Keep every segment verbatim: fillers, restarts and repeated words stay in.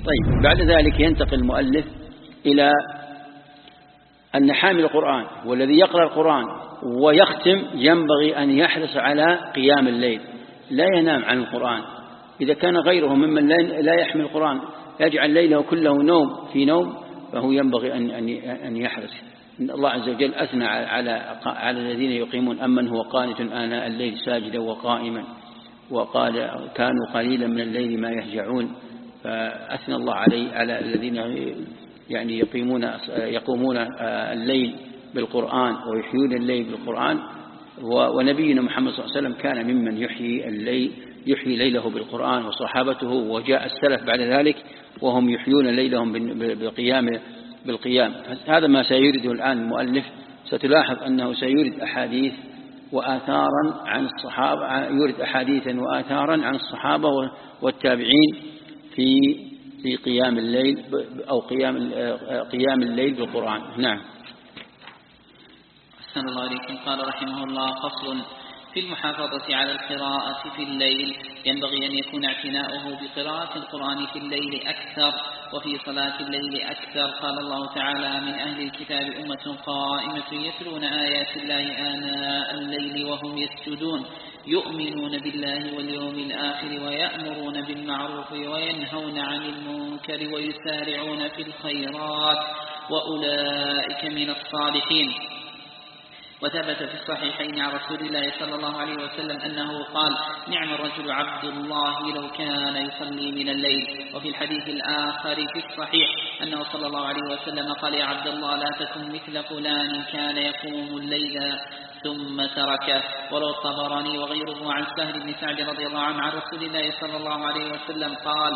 طيب، بعد ذلك ينتقل المؤلف إلى أن حامل القرآن والذي يقرأ القرآن ويختم ينبغي أن يحرص على قيام الليل، لا ينام عن القرآن. إذا كان غيره ممن لا يحمل القرآن يجعل ليله كله نوم في نوم، فهو ينبغي أن يحرص. الله عز وجل أثنى على على الذين يقيمون أمن هو قانت آناء الليل ساجدا وقائما، وقال كانوا قليلا من الليل ما يهجعون. فأثنى الله عليه على الذين يعني يقيمون يقومون الليل بالقرآن ويحيون الليل بالقرآن. ونبينا محمد صلى الله عليه وسلم كان ممن يحيي الليل يحيي ليله بالقرآن، وصحابته، وجاء السلف بعد ذلك وهم يحيون ليلهم بالقيام بالقيام. هذا ما سيرده الآن المؤلف. ستلاحظ أنه سيورد أحاديث وآثارا عن الصحابة، يورد أحاديثا وآثارا عن الصحابة والتابعين في في قيام الليل أو قيام قيام الليل بالقرآن. نعم. أحسن الله عليكم. قال رحمه الله: فصل في المحافظة على القراءة في الليل. ينبغي أن يكون اعتناؤه بقراءة القرآن في الليل أكثر، وفي صلاة الليل أكثر. قال الله تعالى: من أهل الكتاب أمة قائمة يتلون آيات الله آناء الليل وهم يسجدون يؤمنون بالله واليوم الآخر ويأمرون بالمعروف وينهون عن المنكر ويسارعون في الخيرات وأولئك من الصالحين. وثبت في الصحيحين عن رسول الله صلى الله عليه وسلم أنه قال: نعم الرجل عبد الله لو كان يصلي من الليل. وفي الحديث الآخر في الصحيح أنه صلى الله عليه وسلم قال: يا عبد الله لا تكن مثل فلان كان يقوم الليل ثم تركه. وروى الطبراني وغيره عن سهل بن سعد رضي الله عنه عن رسول الله صلى الله عليه وسلم قال: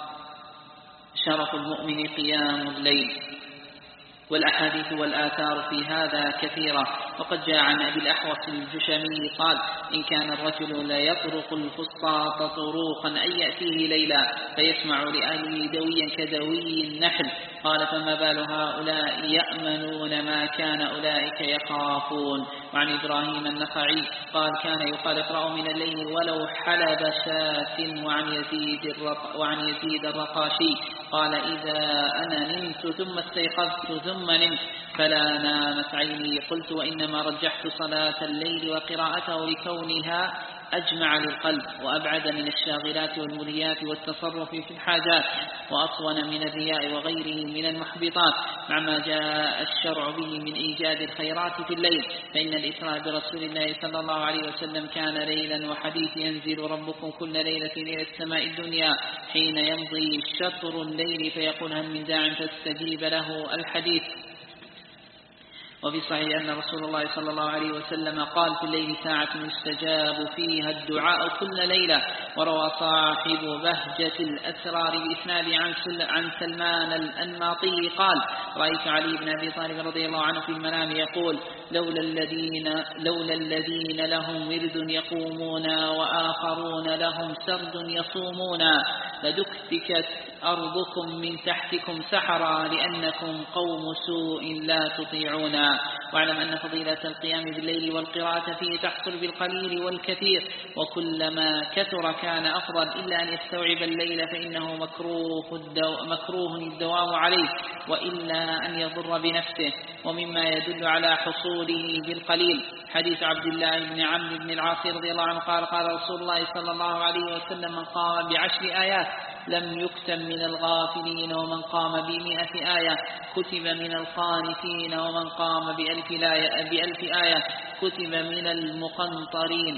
شرف المؤمن قيام الليل. والأحاديث والآثار في هذا كثيرة. وقد جاء عن أبي الأحوص الجشمي قال: إن كان الرجل لا يطرق الفسطاط طروقا أن يأتيه ليلا فيسمع لأهله دويا كدوي النحل. قال: فما بال هؤلاء يأمنون ما كان أولئك يخافون. وعن إبراهيم النخعي قال: كان يقال: اقرأوا من الليل ولو حلب شاة. وعن يزيد, الرق وعن يزيد الرقاشي قال: إذا أنا نمت ثم استيقظت ثم نمت فلا نامت عيني. قلت: وإنما رجحت صلاة الليل وقراءته لكونها أجمع للقلب وأبعد من الشاغلات والملهيات والتصرف في الحاجات، وأصون من الرياء وغيره من المحبطات، مع ما جاء الشرع به من إيجاد الخيرات في الليل. فإن الإسراء برسول الله صلى الله عليه وسلم كان ليلا وحديث ينزل ربكم كل ليلة إلى السماء الدنيا حين يمضي شطر الليل فيقول: هل من داع فاستجيب له الحديث. وفي صحيح أن رسول الله صلى الله عليه وسلم قال: في الليل ساعة يستجاب فيها الدعاء كل ليلة. وروى صاحب بهجة الأسرار بإسناد عن سلمان الأنماطي قال: رأيت علي بن أبي طالب رضي الله عنه في المنام يقول: لولا الذين, لولا الذين لهم ورد يقومون وآخرون لهم سرد يصومون لدكتكت أرضكم من تحتكم سحرا لأنكم قوم سوء لا تطيعون. واعلم أن فضيلة القيام بالليل والقراءة فيه تحصل بالقليل والكثير، وكلما كثر كان أفضل، إلا أن يستوعب الليل فإنه مكروه, الدو مكروه الدوام عليه، وإلا أن يضر بنفسه. ومما يدل على حصوله بالقليل حديث عبد الله بن عمرو بن العاص رضي الله عنه قال: قال رسول الله صلى الله عليه وسلم: من قام بعشر آيات لم يكتم من الغافلين، ومن قام بمئة آية كتب من القانتين، ومن قام بألف, بألف آية كتب من المقنطرين.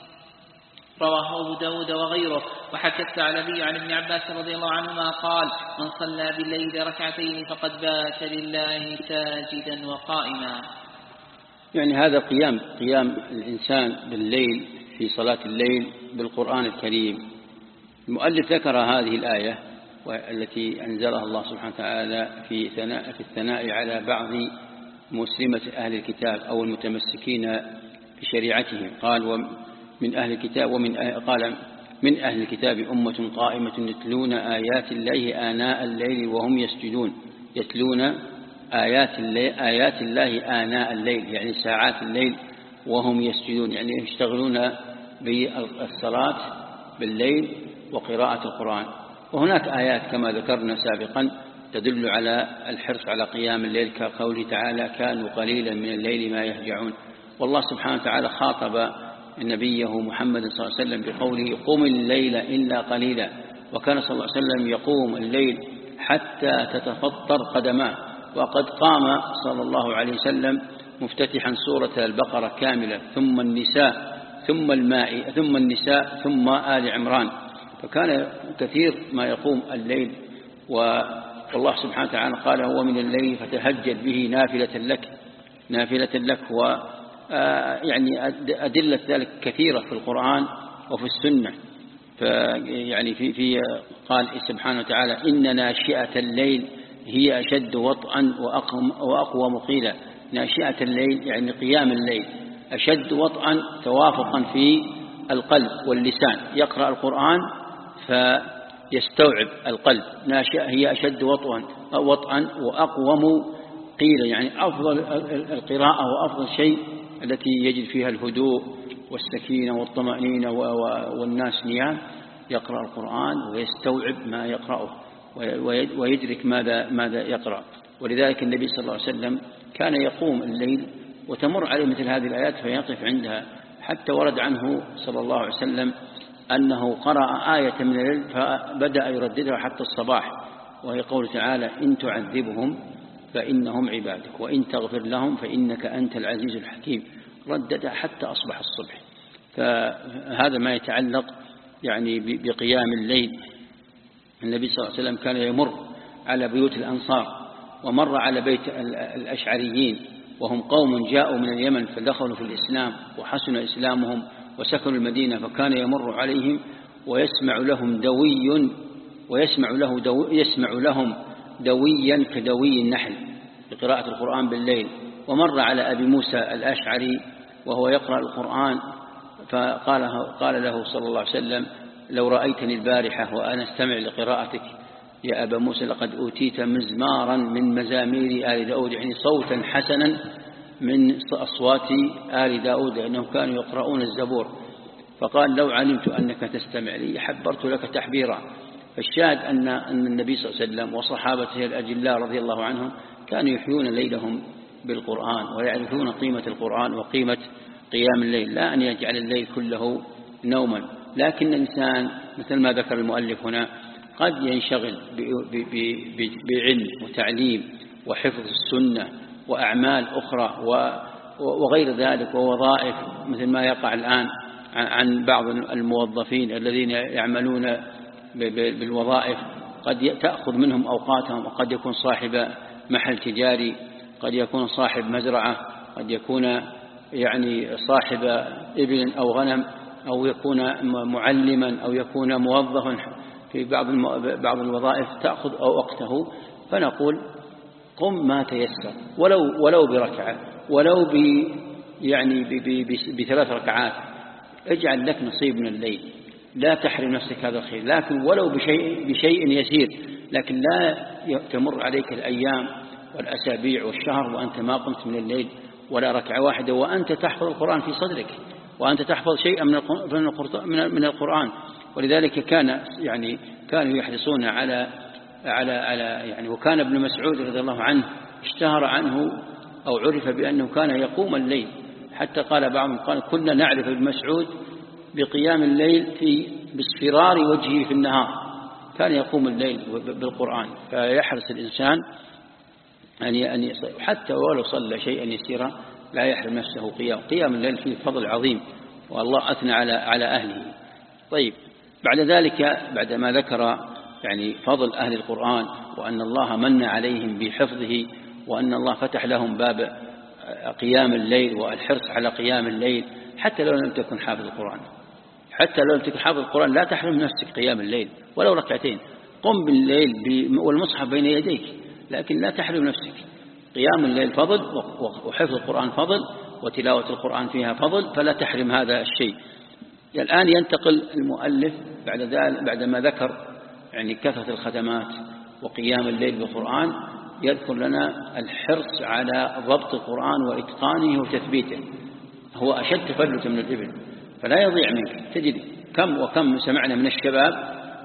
رواه أبو داود وغيره. وحكى الثعلبي عن ابن عباس رضي الله عنهما قال: من صلى بالليل ركعتين فقد بات لله ساجدا وقائما. يعني هذا قيام قيام الإنسان بالليل في صلاة الليل بالقرآن الكريم. المؤلف ذكر هذه الآية والتي أنزلها الله سبحانه وتعالى في ثناء في الثناء على بعض مسلمة أهل الكتاب أو المتمسكين بشريعتهم. قال: من أهل الكتاب ومن أهل قال من أهل الكتاب أمة قائمة يتلون آيات الله آناء الليل وهم يسجدون. يتلون آيات الليل آيات الله آناء الليل يعني ساعات الليل وهم يسجدون، يعني يشتغلون بالصلاة بالليل وقراءة القرآن. وهناك آيات كما ذكرنا سابقا تدل على الحرص على قيام الليل، كقوله تعالى كانوا قليلا من الليل ما يهجعون. والله سبحانه وتعالى خاطب نبيه محمد صلى الله عليه وسلم بقوله قم الليل إلا قليلا، وكان صلى الله عليه وسلم يقوم الليل حتى تتفطر قدماه، وقد قام صلى الله عليه وسلم مفتتحا سورة البقرة كاملة، ثم النساء ثم الماء ثم النساء ثم آل عمران، فكان كثير ما يقوم الليل. والله سبحانه وتعالى قال هو من الليل فتهجد به نافلة لك نافلة لك و يعني أدلة ذلك كثيرة في القرآن وفي السنة. فيعني في في قال سبحانه وتعالى إن ناشئة الليل هي أشد وطئا وأقوى مقيلا. ناشئة الليل يعني قيام الليل، أشد وطئا توافقا في القلب واللسان، يقرأ القرآن فيستوعب القلب. ناشئة هي أشد وطئا وطئا وأقوم قيلا، يعني أفضل القراءة وأفضل شيء التي يجد فيها الهدوء والسكينة والطمأنينة والناس نيام، يقرأ القرآن ويستوعب ما يقرأه ويدرك ماذا ماذا يقرأ. ولذلك النبي صلى الله عليه وسلم كان يقوم الليل وتمر عليه مثل هذه الآيات فيقف عندها، حتى ورد عنه صلى الله عليه وسلم أنه قرأ آية من الليل فبدأ يرددها حتى الصباح، وهي قول تعالى إن تعذبهم فإنهم عبادك وإن تغفر لهم فإنك أنت العزيز الحكيم، رددها حتى أصبح الصبح. فهذا ما يتعلق يعني بقيام الليل. النبي صلى الله عليه وسلم كان يمر على بيوت الأنصار، ومر على بيت الأشعريين وهم قوم جاءوا من اليمن فدخلوا في الإسلام وحسن إسلامهم وسكنوا المدينة، فكان يمر عليهم ويسمع لهم دوي ويسمع له دو يسمع لهم دويا كدوي النحل بقراءة القرآن بالليل. ومر على أبي موسى الأشعري وهو يقرأ القرآن فقال قال له صلى الله عليه وسلم لو رأيتني البارحة وأنا استمع لقراءتك يا أبا موسى لقد أوتيت مزمارا من مزامير آل داود، يعني صوتا حسنا من أصوات آل داود لأنهم كانوا يقرؤون الزبور. فقال لو علمت أنك تستمع لي حبرت لك تحبيرا. فالشاهد أن أن النبي صلى الله عليه وسلم وصحابته الأجلاء رضي الله عنهم كانوا يحيون ليلهم بالقرآن ويعرفون قيمة القرآن وقيمة قيام الليل، لا أن يجعل الليل كله نوما. لكن الإنسان مثل ما ذكر المؤلف هنا قد ينشغل بعلم وتعليم وحفظ السنة وأعمال أخرى وغير ذلك ووظائف، مثل ما يقع الآن عن بعض الموظفين الذين يعملون بالوظائف قد تأخذ منهم أوقاتهم، وقد يكون صاحب محل تجاري، قد يكون صاحب مزرعة، قد يكون يعني صاحب إبل أو غنم، أو يكون معلما، أو يكون موظفا في بعض بعض الوظائف تأخذ أو وقته. فنقول قم ما تيسر، ولو ولو بركعة، ولو ب يعني بثلاث ركعات، اجعل لك نصيب من الليل، لا تحرم نفسك هذا الخير، لكن ولو بشيء بشيء يسير، لكن لا تمر عليك الأيام والأسابيع والشهر وأنت ما قمت من الليل ولا ركعة واحدة، وأنت تحفظ القرآن في صدرك، وأنت تحفظ شيئا من القرآن. ولذلك كان يعني كانوا يحرصون على على على يعني وكان ابن مسعود رضي الله عنه اشتهر عنه أو عرف بأنه كان يقوم الليل، حتى قال بعضهم قال كنا نعرف ابن مسعود بقيام الليل في باصفرار وجهه في النهار، كان يقوم الليل بالقرآن. فيحرص الإنسان أن حتى ولو صلى شيئا يسيرا لا يحرم نفسه قيام قيام الليل فيه فضل عظيم، والله أثنى على على أهله. طيب، بعد ذلك بعدما ذكر يعني فضل أهل القرآن وأن الله من عليهم بحفظه، وأن الله فتح لهم باب قيام الليل والحرص على قيام الليل، حتى لو لم تكن حافظ القرآن، حتى لو لم تكن حافظ القرآن لا تحرم نفسك قيام الليل ولو ركعتين، قم بالليل والمصحف بين يديك، لكن لا تحرم نفسك. قيام الليل فضل، وحفظ القرآن فضل، وتلاوة القرآن فيها فضل، فلا تحرم هذا الشيء. الآن ينتقل المؤلف بعد ذلك بعدما ذكر يعني كثرة الختمات وقيام الليل بالقرآن، يذكر لنا الحرص على ضبط القرآن وإتقانه وتثبيته. هو أشد تفلتا من الإبل، فلا يضيع منك. تجد كم وكم سمعنا من الشباب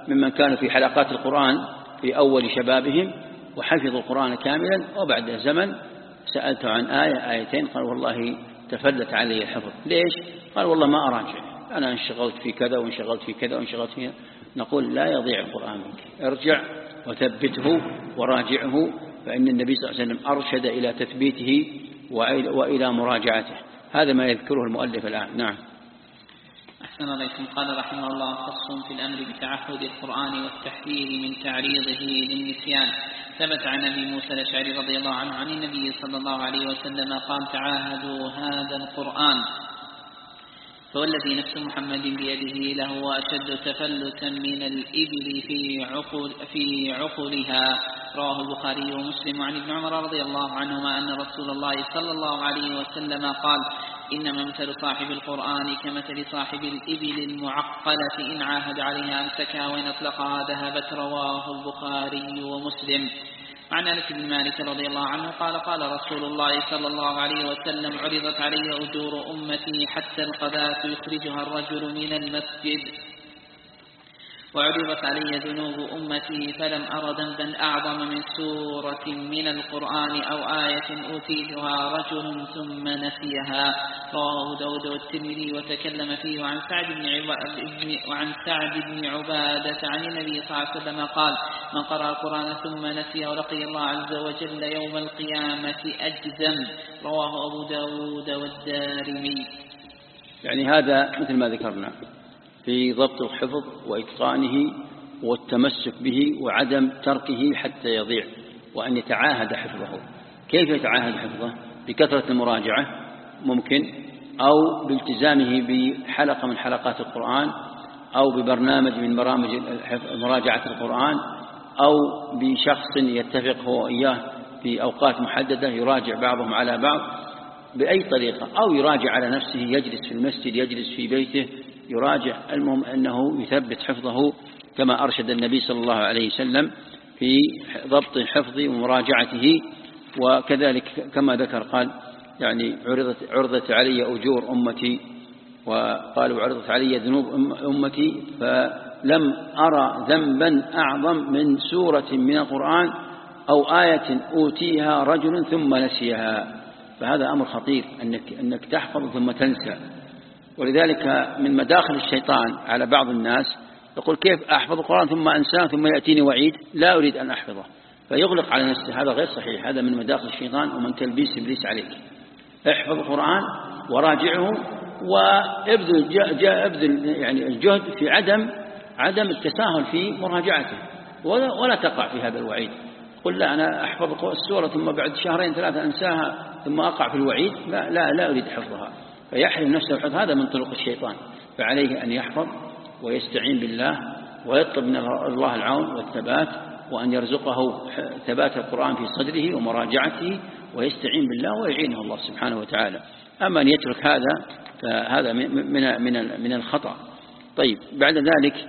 ممن كانوا في حلقات القرآن في أول شبابهم وحفظوا القرآن كاملا، وبعد زمن سألته عن آية آيتين قال والله تفلت علي الحفظ. ليش؟ قال والله ما أراجع، أنا انشغلت في كذا وانشغلت في كذا وانشغلت في كذا. نقول لا يضيع القرآن منك، ارجع وثبته وراجعه، فإن النبي صلى الله عليه وسلم أرشد إلى تثبيته وإلى مراجعته. هذا ما يذكره المؤلف الآن. نعم. أحسن عليكم. قال رحمه الله: خص في الأمر بتعهد القرآن والتحذير من تعريضه للنسيان. ثبت عن أبي موسى الأشعري رضي الله عنه عن النبي صلى الله عليه وسلم قال: تعاهدوا هذا القرآن فوالذي نفس محمد بيده لهو أشد تفلتا من الإبل في عقل في عقلها. رواه البخاري ومسلم. عن ابن عمر رضي الله عنهما أن رسول الله صلى الله عليه وسلم قال: إنما مثل صاحب القرآن كمثل صاحب الإبل المعقلة إن عاهد عليها أمسكها وإن أطلقها ذهبت. رواه البخاري ومسلم. عن أنس بن مالك رضي الله عنه قال: قال رسول الله صلى الله عليه وسلم: عرضت علي أجور أمتي حتى القذاة يخرجها الرجل من المسجد، وعرضت علي ذنوب أمتي فلم أر ذنبا أعظم من سورة من القرآن أو آية أوتيتها رجل ثم نسيها. رواه داود والترمذي وتكلم فيه. وعن سعد بن عبادة وعن سعد بن عبادة عن النبي صلى الله عليه وسلم قال: من قرأ القرآن ثم نسيه ولقي الله عز وجل يوم القيامة أجزم. رواه أبو داود والدارمي. يعني هذا مثل ما ذكرنا في ضبط الحفظ وإتقانه والتمسك به وعدم تركه حتى يضيع، وأن يتعاهد حفظه. كيف يتعاهد حفظه؟ بكثرة المراجعة ممكن، أو بالتزامه بحلقة من حلقات القرآن، أو ببرنامج من برامج مراجعة القرآن، أو بشخص يتفق هو إياه في أوقات محددة يراجع بعضهم على بعض بأي طريقة، أو يراجع على نفسه، يجلس في المسجد، يجلس في بيته يراجع. المهم أنه يثبت حفظه كما أرشد النبي صلى الله عليه وسلم في ضبط الحفظ ومراجعته. وكذلك كما ذكر قال يعني عرضت, عرضت علي أجور أمتي، وقالوا عرضت علي ذنوب أمتي فلم أرى ذنبا أعظم من سورة من القرآن أو آية أوتيها رجل ثم نسيها. فهذا أمر خطير أنك, أنك تحفظ ثم تنسى. ولذلك من مداخل الشيطان على بعض الناس يقول: كيف أحفظ القرآن ثم أنساه ثم يأتيني وعيد لا أريد أن أحفظه، فيغلق على نفسه. هذا غير صحيح، هذا من مداخل الشيطان ومن تلبيس إبليس عليك. احفظ القرآن وراجعه، وابذل ابذل يعني الجهد في عدم عدم التساهل في مراجعته، ولا, ولا تقع في هذا الوعيد. قل لا أنا أحفظ السورة ثم بعد شهرين ثلاثة أنساها ثم أقع في الوعيد، لا لا, لا أريد حفظها، فيحرم نفسه الحفظ. هذا من طرق الشيطان. فعليه أن يحفظ ويستعين بالله ويطلب من الله العون والثبات، وأن يرزقه ثبات القرآن في صدره ومراجعته، ويستعين بالله ويعينه الله سبحانه وتعالى. أما أن يترك هذا فهذا من من من الخطأ. طيب، بعد ذلك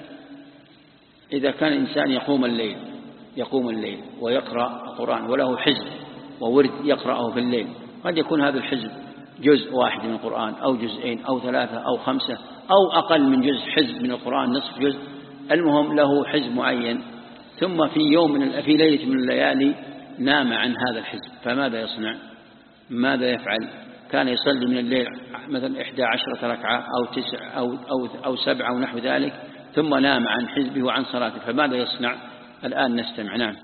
إذا كان الإنسان يقوم الليل يقوم الليل ويقرأ القرآن وله حزب وورد يقرأه في الليل، قد يكون هذا الحزب جزء واحد من القرآن أو جزئين أو ثلاثة أو خمسة أو أقل من جزء، حزب من القرآن نصف جزء، المهم له حزب معين، ثم في يوم من في ليلة من الليالي نام عن هذا الحزب، فماذا يصنع؟ ماذا يفعل؟ كان يصلي من الليل مثلا إحدى عشرة ركعة أو تسع أو, أو, أو سبع أو نحو ذلك، ثم نام عن حزبه وعن صلاته، فماذا يصنع؟ الآن نستمع. نعم.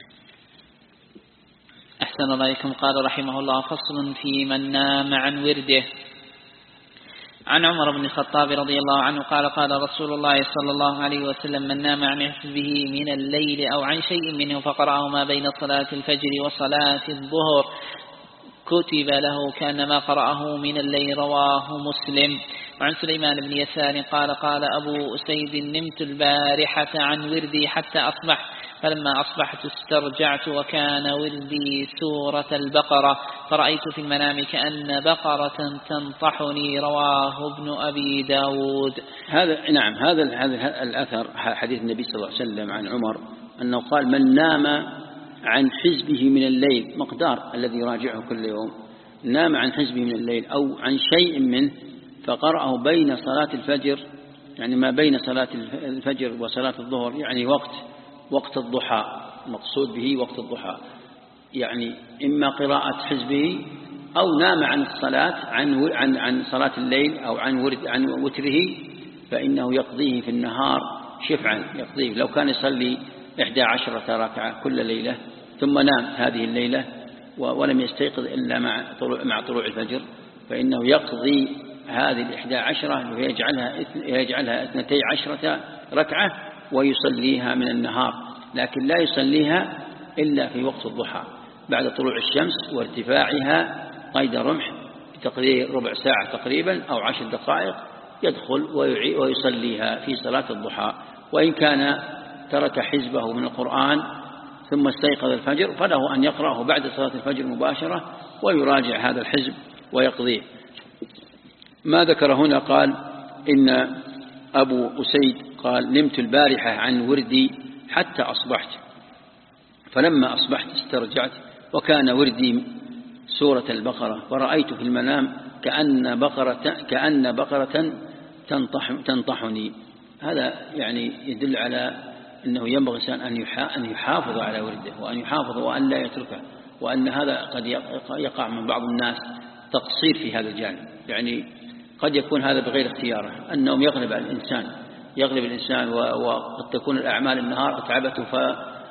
أحسن الله إليكم. قال رحمه الله: فصل في من نام عن ورده. عن عمر بن الخطاب رضي الله عنه قال: قال رسول الله صلى الله عليه وسلم: من نام عن حزبه من الليل أو عن شيء منه فقرأه ما بين صلاة الفجر وصلاة الظهر كتب له كأنما قرأه من الليل. رواه مسلم. وعن سليمان بن يسار قال: قال أبو أسيد: نمت البارحة عن وردي حتى أصبح، فلما أصبحت استرجعت وكان وردي سورة البقرة، فرأيت في المنام كأن بقرة تنطحني. رواه ابن أبي داود. هذا نعم هذا هذا الأثر حديث النبي صلى الله عليه وسلم عن عمر أنه قال: من نام عن حزبه من الليل، مقدار الذي يراجعه كل يوم، نام عن حزبه من الليل أو عن شيء منه فقرأه بين صلاة الفجر يعني ما بين صلاة الفجر وصلاة الظهر، يعني وقت وقت الضحى، مقصود به وقت الضحى، يعني إما قراءة حزبه أو نام عن الصلاة عن عن عن صلاة الليل أو عن ورد عن وتره، فإنه يقضيه في النهار شفعا، يقضيه لو كان يصلي إحدى عشرة ركعة كل ليلة ثم نام هذه الليلة ولم يستيقظ إلا مع طلوع مع طلوع الفجر، فإنه يقضي هذه الإحدى عشرة ويجعلها يجعلها اثنتي عشرة ركعة ويصليها من النهار، لكن لا يصليها إلا في وقت الضحى بعد طلوع الشمس وارتفاعها قيد رمح بتقدير ربع ساعة تقريبا أو عشر دقائق، يدخل ويصليها في صلاة الضحى. وإن كان ترك حزبه من القرآن ثم استيقظ الفجر فله أن يقرأه بعد صلاة الفجر مباشرة ويراجع هذا الحزب ويقضيه. ما ذكر هنا قال إن أبو أسيد قال نمت البارحة عن وردي حتى أصبحت، فلما أصبحت استرجعت وكان وردي سورة البقرة، ورأيت في المنام كأن بقرة كأن بقرة تنطح تنطحني. هذا يعني يدل على أنه ينبغي الإنسان أن يحافظ على ورده وأن يحافظ وأن لا يتركه، وأن هذا قد يقع من بعض الناس تقصير في هذا الجانب، يعني قد يكون هذا بغير اختياره، النوم يغلب على الإنسان يغلب الإنسان وقد تكون الأعمال النهار أتعبته ف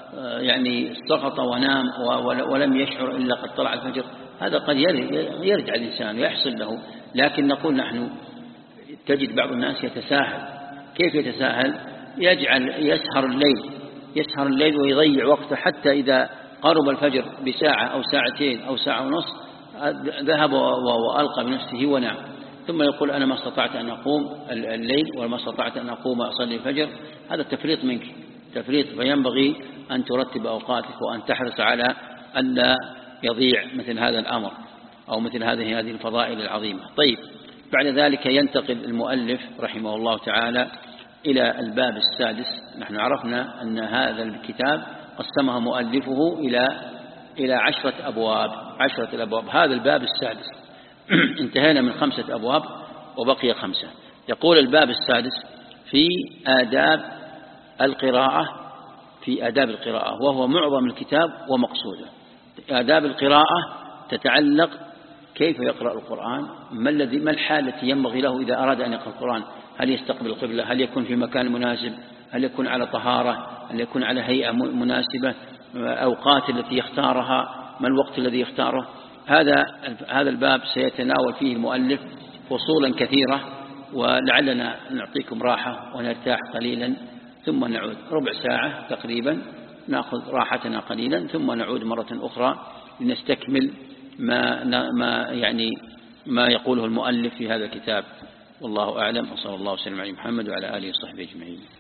يعني سقط ونام ولم يشعر إلا قد طلع الفجر، هذا قد يرجع الإنسان ويحصل له. لكن نقول نحن تجد بعض الناس يتساهل. كيف يتساهل؟ يجعل يسهر الليل يسهر الليل ويضيع وقته حتى إذا قرب الفجر بساعة أو ساعتين أو ساعة ونصف ذهب وألقى بنفسه ونام، ثم يقول أنا ما استطعت أن أقوم الليل وما استطعت أن أقوم أصلي الفجر. هذا تفريط منك، تفريط، فينبغي أن ترتب أوقاتك وأن تحرص على أن لا يضيع مثل هذا الأمر أو مثل هذه هذه الفضائل العظيمة. طيب، بعد ذلك ينتقل المؤلف رحمه الله تعالى إلى الباب السادس. نحن عرفنا أن هذا الكتاب قسمه مؤلفه إلى إلى عشرة أبواب عشرة الأبواب هذا الباب السادس. انتهينا من خمسة أبواب وبقي خمسة. يقول الباب السادس في آداب القراءة في آداب القراءة، وهو معظم الكتاب ومقصوده. آداب القراءة تتعلق كيف يقرأ القرآن، ما الذي ما الحال التي ينبغي له إذا أراد أن يقرأ القرآن، هل يستقبل القبلة، هل يكون في مكان مناسب، هل يكون على طهارة، هل يكون على هيئة مناسبة، أوقات التي يختارها، ما الوقت الذي يختاره. هذا هذا الباب سيتناول فيه المؤلف فصولا كثيرة، ولعلنا نعطيكم راحة ونرتاح قليلا ثم نعود ربع ساعة تقريبا، نأخذ راحتنا قليلا ثم نعود مرة أخرى لنستكمل ما ما يعني ما يقوله المؤلف في هذا الكتاب. والله أعلم، وصلى الله وسلم على محمد وعلى آله وصحبه أجمعين.